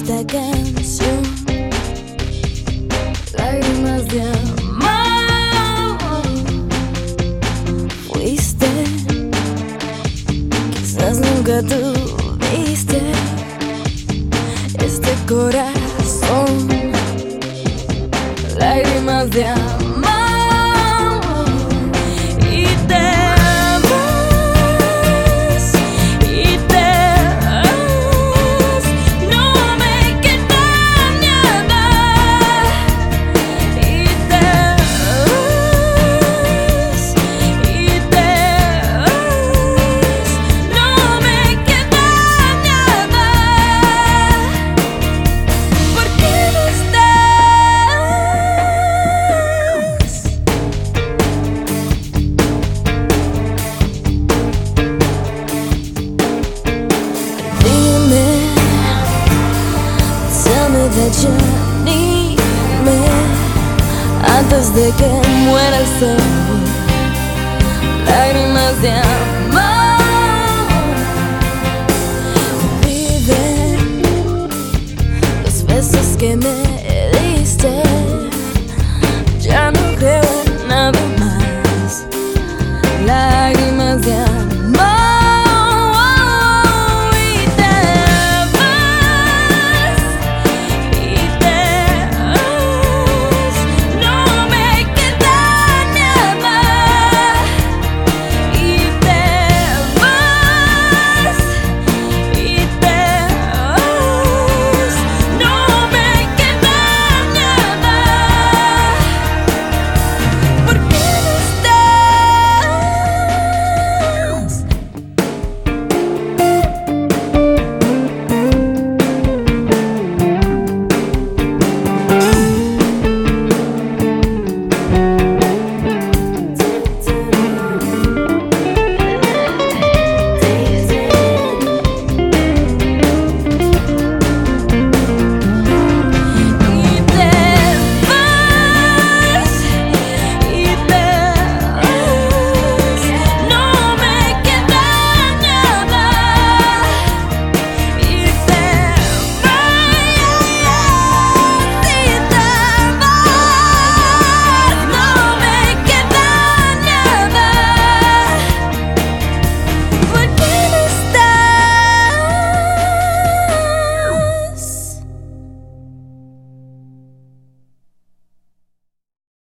esta canción, lágrimas de amor. Fuiste, quizás nunca tuviste este corazón, lágrimas de amor. That you need me antes de que muera el sol, lágrimas de amor. Vive los besos que me